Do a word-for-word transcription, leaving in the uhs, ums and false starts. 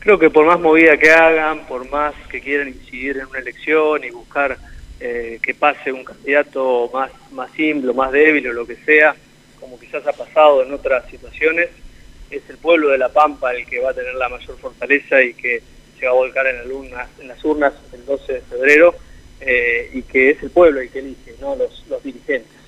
creo que por más movida que hagan, por más que quieran incidir en una elección y buscar eh, que pase un candidato más, más simple, más débil o lo que sea, como quizás ha pasado en otras situaciones, es el pueblo de La Pampa el que va a tener la mayor fortaleza y que se va a volcar en, la urna, en las urnas el doce de febrero, eh, y que es el pueblo el que elige, no los, los dirigentes.